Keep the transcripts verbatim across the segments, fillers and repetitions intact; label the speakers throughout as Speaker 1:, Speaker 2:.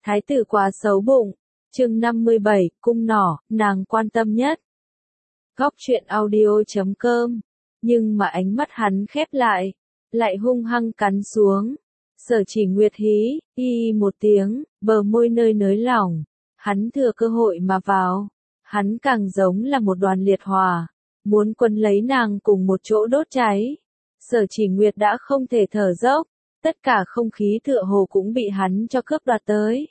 Speaker 1: Thái tử quá xấu bụng. Chương năm mươi bảy, cung nỏ, nàng quan tâm nhất. Góc truyện audio chấm com. Nhưng mà ánh mắt hắn khép lại, lại hung hăng cắn xuống. Sở Chỉ Nguyệt hí, y một tiếng, bờ môi nơi nới lỏng. Hắn thừa cơ hội mà vào. Hắn càng giống là một đoàn liệt hỏa, muốn quấn lấy nàng cùng một chỗ đốt cháy. Sở Chỉ Nguyệt đã không thể thở dốc, tất cả không khí tựa hồ cũng bị hắn cho cướp đoạt tới.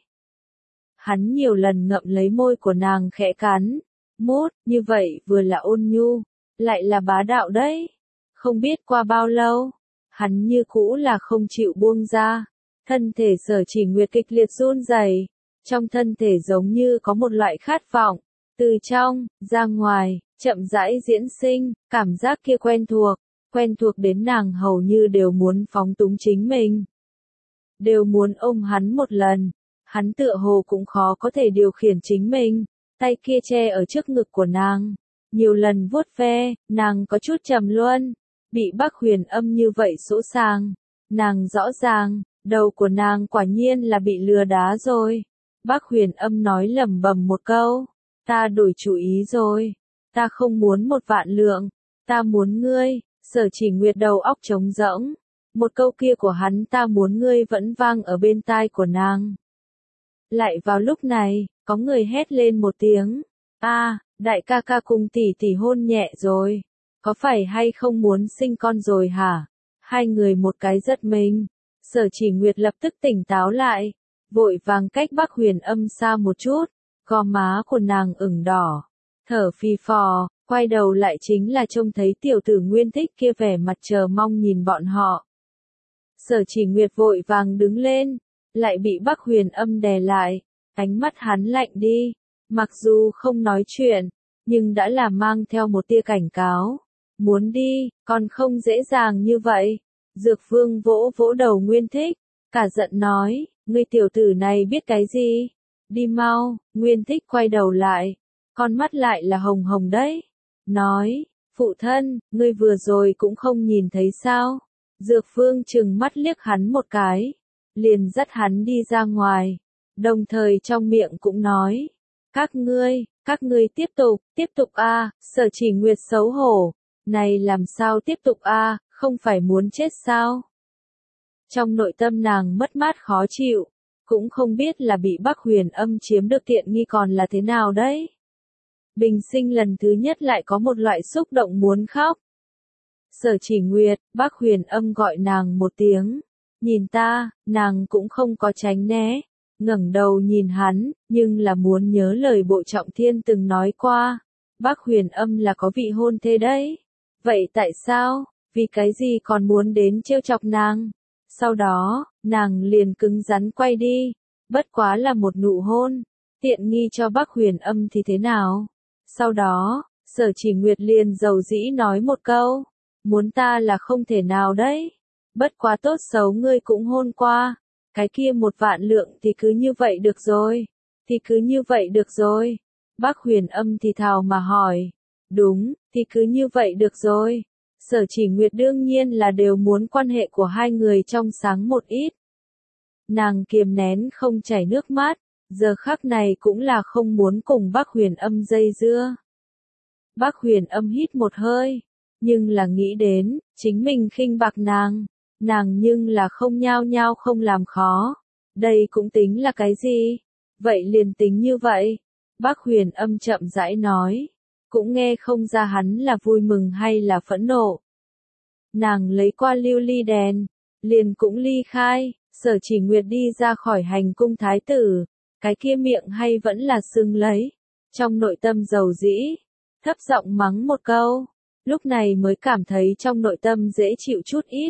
Speaker 1: Hắn nhiều lần ngậm lấy môi của nàng khẽ cắn, mút, như vậy vừa là ôn nhu, lại là bá đạo đấy. Không biết qua bao lâu, hắn như cũ là không chịu buông ra. Thân thể Sở Chỉ Nguyệt kịch liệt run rẩy, trong thân thể giống như có một loại khát vọng, từ trong, ra ngoài, chậm rãi diễn sinh, cảm giác kia quen thuộc, quen thuộc đến nàng hầu như đều muốn phóng túng chính mình. Đều muốn ôm hắn một lần, hắn tựa hồ cũng khó có thể điều khiển chính mình, tay kia che ở trước ngực của nàng, nhiều lần vuốt ve, nàng có chút trầm luân, bị Bác Huyền Âm như vậy sỗ sàng, nàng rõ ràng, đầu của nàng quả nhiên là bị lừa đá rồi. Bác Huyền Âm nói lẩm bẩm một câu, ta đổi chủ ý rồi, ta không muốn một vạn lượng, ta muốn ngươi. Sở Chỉ Nguyệt đầu óc trống rỗng, một câu kia của hắn ta muốn ngươi vẫn vang ở bên tai của nàng. Lại vào lúc này, có người hét lên một tiếng, a, đại ca ca cùng tỷ tỷ hôn nhẹ rồi, có phải hay không muốn sinh con rồi hả? Hai người một cái giật mình, Sở Chỉ Nguyệt lập tức tỉnh táo lại, vội vàng cách Bác Huyền Âm xa một chút, gò má của nàng ửng đỏ, thở phì phò, quay đầu lại chính là trông thấy tiểu tử Nguyên Thích kia vẻ mặt chờ mong nhìn bọn họ. Sở Chỉ Nguyệt vội vàng đứng lên, lại bị Bác Huyền Âm đè lại, ánh mắt hắn lạnh đi, mặc dù không nói chuyện, nhưng đã là mang theo một tia cảnh cáo. Muốn đi, còn không dễ dàng như vậy. Dược Vương vỗ vỗ đầu Nguyên Thích, cả giận nói, ngươi tiểu tử này biết cái gì? Đi mau. Nguyên Thích quay đầu lại, con mắt lại là hồng hồng đấy. Nói, phụ thân, ngươi vừa rồi cũng không nhìn thấy sao? Dược Vương trừng mắt liếc hắn một cái, liền dắt hắn đi ra ngoài, đồng thời trong miệng cũng nói, các ngươi, các ngươi tiếp tục, tiếp tục a. Sở Chỉ Nguyệt xấu hổ, này làm sao tiếp tục a, không phải muốn chết sao? Trong nội tâm nàng mất mát khó chịu, cũng không biết là bị Bác Huyền Âm chiếm được tiện nghi còn là thế nào đấy. Bình sinh lần thứ nhất lại có một loại xúc động muốn khóc. Sở Chỉ Nguyệt, Bác Huyền Âm gọi nàng một tiếng, nhìn ta, nàng cũng không có tránh né, ngẩng đầu nhìn hắn, nhưng là muốn nhớ lời Bộ Trọng Thiên từng nói qua, Bác Huyền Âm là có vị hôn thê đấy. Vậy tại sao, vì cái gì còn muốn đến trêu chọc nàng? Sau đó, nàng liền cứng rắn quay đi, bất quá là một nụ hôn, tiện nghi cho Bác Huyền Âm thì thế nào? Sau đó, Sở Chỉ Nguyệt liền dầu dĩ nói một câu, muốn ta là không thể nào đấy, bất quá tốt xấu ngươi cũng hôn qua, cái kia một vạn lượng thì cứ như vậy được rồi, thì cứ như vậy được rồi. Bác Huyền Âm thì thào mà hỏi, đúng, thì cứ như vậy được rồi. Sở Chỉ Nguyệt đương nhiên là đều muốn quan hệ của hai người trong sáng một ít. Nàng kiềm nén không chảy nước mắt, giờ khắc này cũng là không muốn cùng Bác Huyền Âm dây dưa. Bác Huyền Âm hít một hơi, nhưng là nghĩ đến, chính mình khinh bạc nàng, nàng nhưng là không nhao nhao không làm khó. Đây cũng tính là cái gì? Vậy liền tính như vậy. Bác Huyền Âm chậm rãi nói, cũng nghe không ra hắn là vui mừng hay là phẫn nộ. Nàng lấy qua lưu ly đèn, liền cũng ly khai. Sở Chỉ Nguyệt đi ra khỏi hành cung thái tử, cái kia miệng hay vẫn là sưng lấy, trong nội tâm dầu dĩ, thấp giọng mắng một câu, lúc này mới cảm thấy trong nội tâm dễ chịu chút ít.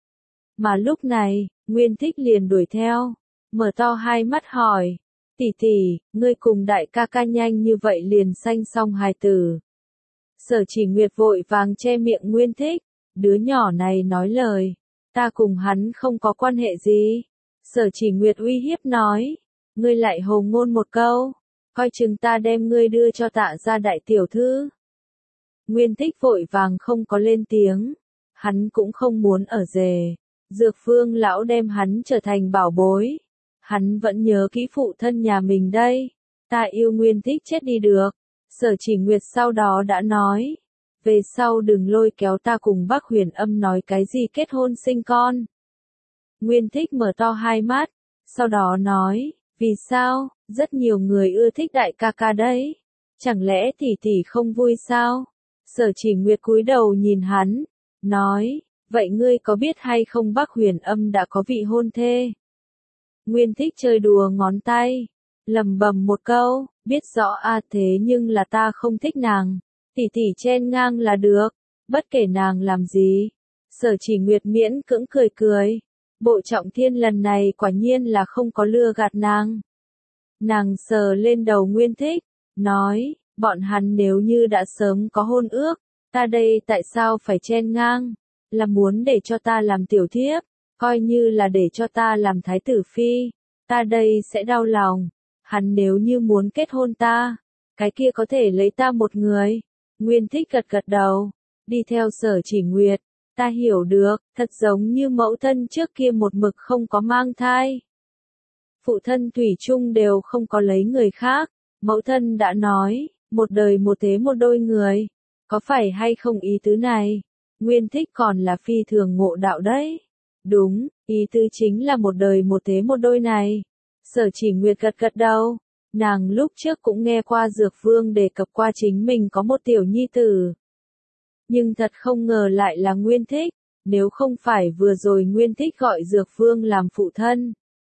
Speaker 1: Mà lúc này, Nguyên Thích liền đuổi theo, mở to hai mắt hỏi, tỷ tỷ, ngươi cùng đại ca ca nhanh như vậy liền sanh xong hài tử. Sở Chỉ Nguyệt vội vàng che miệng Nguyên Thích, đứa nhỏ này nói lời, ta cùng hắn không có quan hệ gì. Sở Chỉ Nguyệt uy hiếp nói, ngươi lại hồ ngôn một câu, coi chừng ta đem ngươi đưa cho Tạ gia đại tiểu thư. Nguyên Thích vội vàng không có lên tiếng, hắn cũng không muốn ở rể, Dược Phương lão đem hắn trở thành bảo bối, Hắn vẫn nhớ kỹ phụ thân nhà mình đây. Ta yêu Nguyên Thích chết đi được. Sở Chỉ Nguyệt sau đó đã nói. Về sau đừng lôi kéo ta cùng bác Huyền Âm nói cái gì kết hôn sinh con. Nguyên Thích mở to hai mắt. Sau đó nói. Vì sao? Rất nhiều người ưa thích đại ca ca đấy. Chẳng lẽ tỷ tỷ không vui sao? Sở Chỉ Nguyệt cúi đầu nhìn hắn. Nói. Vậy ngươi có biết hay không bác Huyền Âm đã có vị hôn thê? Nguyên Thích chơi đùa ngón tay. Lầm bầm một câu. Biết rõ a thế nhưng là ta không thích nàng. Tỷ tỷ chen ngang là được. Bất kể nàng làm gì. Sở Chỉ Nguyệt miễn cưỡng cười cười. Bộ Trọng Thiên lần này quả nhiên là không có lừa gạt nàng. Nàng sờ lên đầu Nguyên Thích. Nói. Bọn hắn nếu như đã sớm có hôn ước. Ta đây tại sao phải chen ngang? Là muốn để cho ta làm tiểu thiếp. Coi như là để cho ta làm thái tử phi. Ta đây sẽ đau lòng. Hắn nếu như muốn kết hôn ta. Cái kia có thể lấy ta một người. Nguyên Thích gật gật đầu. Đi theo Sở Chỉ Nguyệt. Ta hiểu được. Thật giống như mẫu thân trước kia một mực không có mang thai. Phụ thân thủy chung đều không có lấy người khác. Mẫu thân đã nói. Một đời một thế một đôi người. Có phải hay không ý tứ này? Nguyên Thích còn là phi thường ngộ đạo đấy. Đúng, ý tứ chính là một đời một thế một đôi này. Sở Chỉ Nguyệt gật gật đầu. Nàng lúc trước cũng nghe qua Dược Vương đề cập qua chính mình có một tiểu nhi tử. Nhưng thật không ngờ lại là Nguyên Thích. Nếu không phải vừa rồi Nguyên Thích gọi Dược Vương làm phụ thân.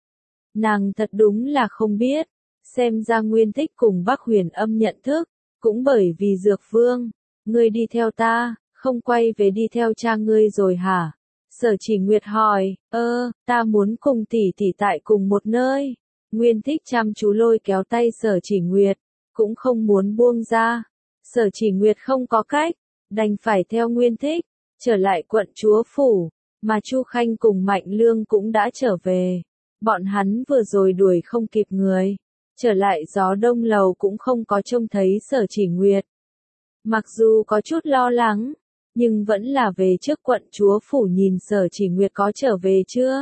Speaker 1: Nàng thật đúng là không biết. Xem ra Nguyên Thích cùng bác Huyền Âm nhận thức. Cũng bởi vì Dược Vương. Ngươi đi theo ta, không quay về đi theo cha ngươi rồi hả? Sở Chỉ Nguyệt hỏi. Ơ, ta muốn cùng tỷ tỷ tại cùng một nơi. Nguyên Thích chăm chú lôi kéo tay Sở Chỉ Nguyệt. Cũng không muốn buông ra. Sở Chỉ Nguyệt không có cách. Đành phải theo Nguyên Thích. Trở lại quận chúa phủ. Mà Chu Khanh cùng Mạnh Lương cũng đã trở về. Bọn hắn vừa rồi đuổi không kịp người. Trở lại Gió Đông Lầu cũng không có trông thấy Sở Chỉ Nguyệt. Mặc dù có chút lo lắng, nhưng vẫn là về trước quận chúa phủ nhìn Sở Chỉ Nguyệt có trở về chưa.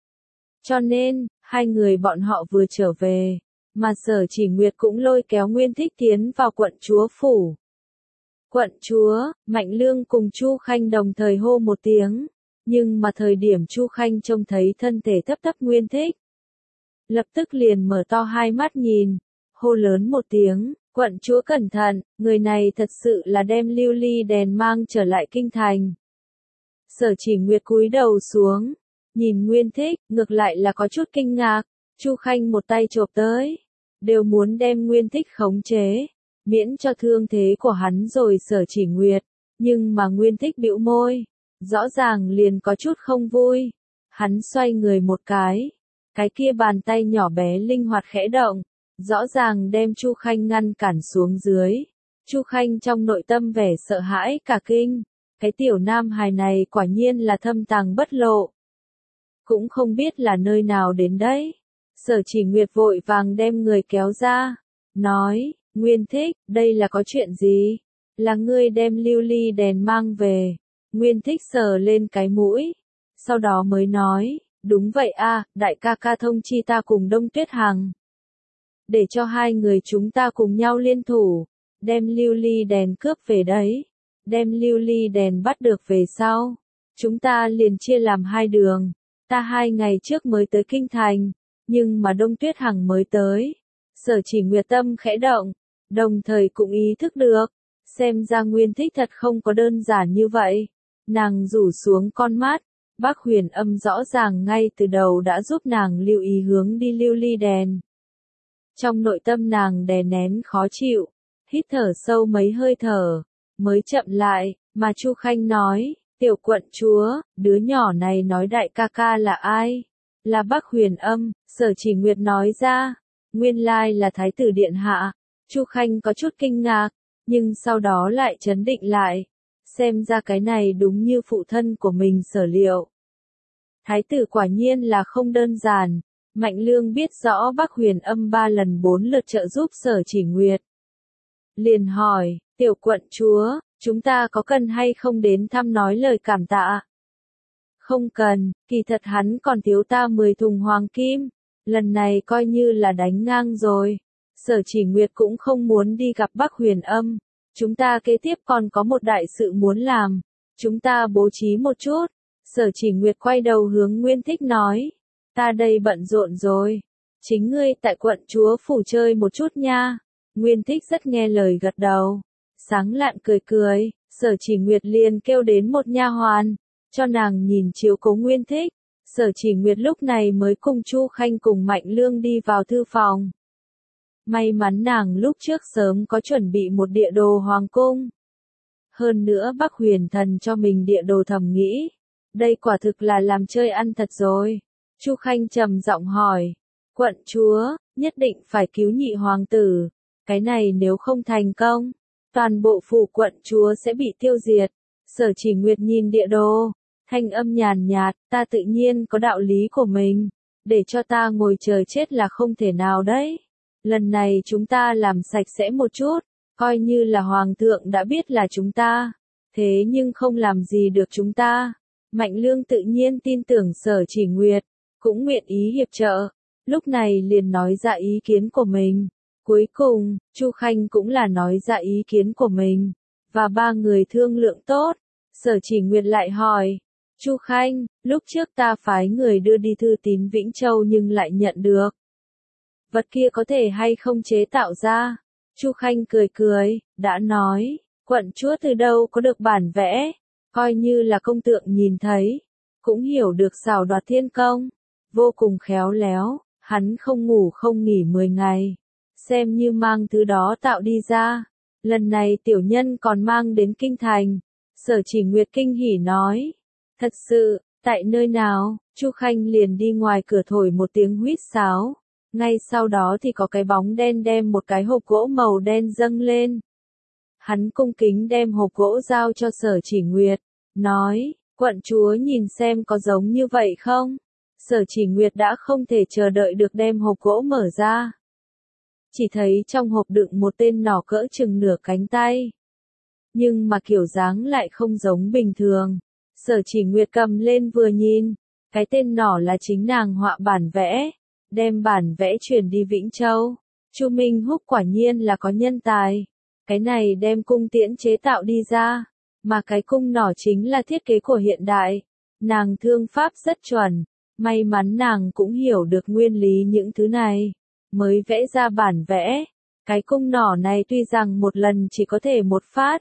Speaker 1: Cho nên, hai người bọn họ vừa trở về, mà Sở Chỉ Nguyệt cũng lôi kéo Nguyên Thích tiến vào quận chúa phủ. Quận chúa, Mạnh Lương cùng Chu Khanh đồng thời hô một tiếng, nhưng mà thời điểm Chu Khanh trông thấy thân thể thấp thấp Nguyên Thích. Lập tức liền mở to hai mắt nhìn, hô lớn một tiếng. Quận chúa cẩn thận, người này thật sự là đem lưu ly đèn mang trở lại kinh thành. Sở Chỉ Nguyệt cúi đầu xuống, nhìn Nguyên Thích, ngược lại là có chút kinh ngạc. Chu Khanh một tay chộp tới, đều muốn đem Nguyên Thích khống chế, miễn cho thương thế của hắn rồi. Sở Chỉ Nguyệt, nhưng mà Nguyên Thích bĩu môi, rõ ràng liền có chút không vui. Hắn xoay người một cái, cái kia bàn tay nhỏ bé linh hoạt khẽ động. Rõ ràng đem Chu Khanh ngăn cản xuống dưới. Chu Khanh trong nội tâm vẻ sợ hãi cả kinh. Cái tiểu nam hài này quả nhiên là thâm tàng bất lộ. Cũng không biết là nơi nào đến đấy. Sở Chỉ Nguyệt vội vàng đem người kéo ra. Nói, Nguyên Thích, đây là có chuyện gì? Là ngươi đem lưu ly đèn mang về. Nguyên Thích sờ lên cái mũi. Sau đó mới nói, đúng vậy a, đại ca ca thông chi ta cùng Đông Tuyết Hằng. Để cho hai người chúng ta cùng nhau liên thủ, đem lưu ly đèn cướp về đấy. Đem lưu ly đèn bắt được về sau. Chúng ta liền chia làm hai đường. Ta hai ngày trước mới tới kinh thành, nhưng mà Đông Tuyết Hằng mới tới. Sở Chỉ Nguyệt tâm khẽ động, đồng thời cũng ý thức được. Xem ra Nguyên Thích thật không có đơn giản như vậy. Nàng rủ xuống con mắt. Bác Huyền Âm rõ ràng ngay từ đầu đã giúp nàng lưu ý hướng đi lưu ly đèn. Trong nội tâm nàng đè nén khó chịu, hít thở sâu mấy hơi thở, mới chậm lại, mà Chu Khanh nói, tiểu quận chúa, đứa nhỏ này nói đại ca ca là ai? Là bác Huyền Âm. Sở Chỉ Nguyệt nói ra, nguyên lai là thái tử điện hạ. Chu Khanh có chút kinh ngạc, nhưng sau đó lại trấn định lại. Xem ra cái này đúng như phụ thân của mình sở liệu. Thái tử quả nhiên là không đơn giản. Mạnh Lương biết rõ bác Huyền Âm ba lần bốn lượt trợ giúp Sở Chỉ Nguyệt. Liền hỏi, tiểu quận chúa, chúng ta có cần hay không đến thăm nói lời cảm tạ? Không cần, kỳ thật hắn còn thiếu ta mười thùng hoàng kim. lần này coi như là đánh ngang rồi. Sở Chỉ Nguyệt cũng không muốn đi gặp Bắc Huyền Âm. Chúng ta kế tiếp còn có một đại sự muốn làm. Chúng ta bố trí một chút. Sở Chỉ Nguyệt quay đầu hướng Nguyên Thích nói. Ta đây bận rộn rồi. Chính ngươi tại quận chúa phủ chơi một chút nha. Nguyên Thích rất nghe lời gật đầu. Sáng lạn cười cười, Sở Chỉ Nguyệt liền kêu đến một nha hoàn, cho nàng nhìn chiếu cố Nguyên Thích. Sở Chỉ Nguyệt lúc này mới cùng Chu Khanh cùng Mạnh Lương đi vào thư phòng. May mắn nàng lúc trước sớm có chuẩn bị một địa đồ hoàng cung. Hơn nữa Bắc Huyền Thần cho mình địa đồ thầm nghĩ. Đây quả thực là làm chơi ăn thật rồi. Chu Khanh trầm giọng hỏi. Quận chúa, nhất định phải cứu nhị hoàng tử. Cái này nếu không thành công, toàn bộ phủ quận chúa sẽ bị tiêu diệt. Sở Chỉ Nguyệt nhìn địa đồ, thanh âm nhàn nhạt, ta tự nhiên có đạo lý của mình. Để cho ta ngồi chờ chết là không thể nào đấy. Lần này chúng ta làm sạch sẽ một chút, coi như là hoàng thượng đã biết là chúng ta, thế nhưng không làm gì được chúng ta. Mạnh Lương tự nhiên tin tưởng Sở Chỉ Nguyệt, cũng nguyện ý hiệp trợ, lúc này liền nói ra ý kiến của mình. Cuối cùng, Chu Khanh cũng là nói ra ý kiến của mình, và ba người thương lượng tốt. Sở Chỉ Nguyệt lại hỏi, Chu Khanh, lúc trước ta phái người đưa đi thư tín Vĩnh Châu nhưng lại nhận được. Vật kia có thể hay không chế tạo ra? Chu Khanh cười cười, đã nói, quận chúa từ đâu có được bản vẽ, coi như là công tượng nhìn thấy, cũng hiểu được xảo đoạt thiên công, vô cùng khéo léo, hắn không ngủ không nghỉ mười ngày, xem như mang thứ đó tạo đi ra, lần này tiểu nhân còn mang đến kinh thành. Sở Chỉ Nguyệt kinh hỉ nói, thật sự, tại nơi nào? Chu Khanh liền đi ngoài cửa thổi một tiếng huýt sáo. Ngay sau đó thì có cái bóng đen đem một cái hộp gỗ màu đen dâng lên. Hắn cung kính đem hộp gỗ giao cho Sở Chỉ Nguyệt, nói, quận chúa nhìn xem có giống như vậy không? Sở Chỉ Nguyệt đã không thể chờ đợi được đem hộp gỗ mở ra. Chỉ thấy trong hộp đựng một tên nỏ cỡ chừng nửa cánh tay. Nhưng mà kiểu dáng lại không giống bình thường. Sở Chỉ Nguyệt cầm lên vừa nhìn, cái tên nỏ là chính nàng họa bản vẽ. Đem bản vẽ chuyển đi Vĩnh Châu. Chu Minh Húc quả nhiên là có nhân tài. Cái này đem cung tiễn chế tạo đi ra. Mà cái cung nỏ chính là thiết kế của hiện đại. Nàng thương pháp rất chuẩn. May mắn nàng cũng hiểu được nguyên lý những thứ này. Mới vẽ ra bản vẽ. Cái cung nỏ này tuy rằng một lần chỉ có thể một phát.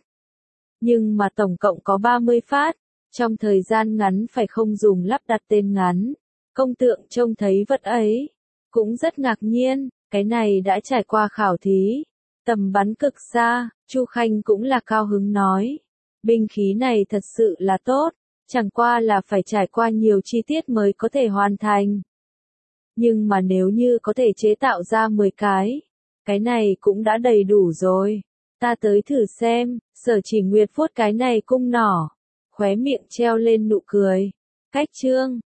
Speaker 1: Nhưng mà tổng cộng có ba mươi phát. Trong thời gian ngắn phải không dùng lắp đặt tên ngắn. Công tượng trông thấy vật ấy. Cũng rất ngạc nhiên, cái này đã trải qua khảo thí, tầm bắn cực xa, Chu Khanh cũng là cao hứng nói. Binh khí này thật sự là tốt, chẳng qua là phải trải qua nhiều chi tiết mới có thể hoàn thành. Nhưng mà nếu như có thể chế tạo ra mười cái, cái này cũng đã đầy đủ rồi. Ta tới thử xem, Sở Chỉ Nguyệt vuốt cái này cung nỏ, khóe miệng treo lên nụ cười. Cách chương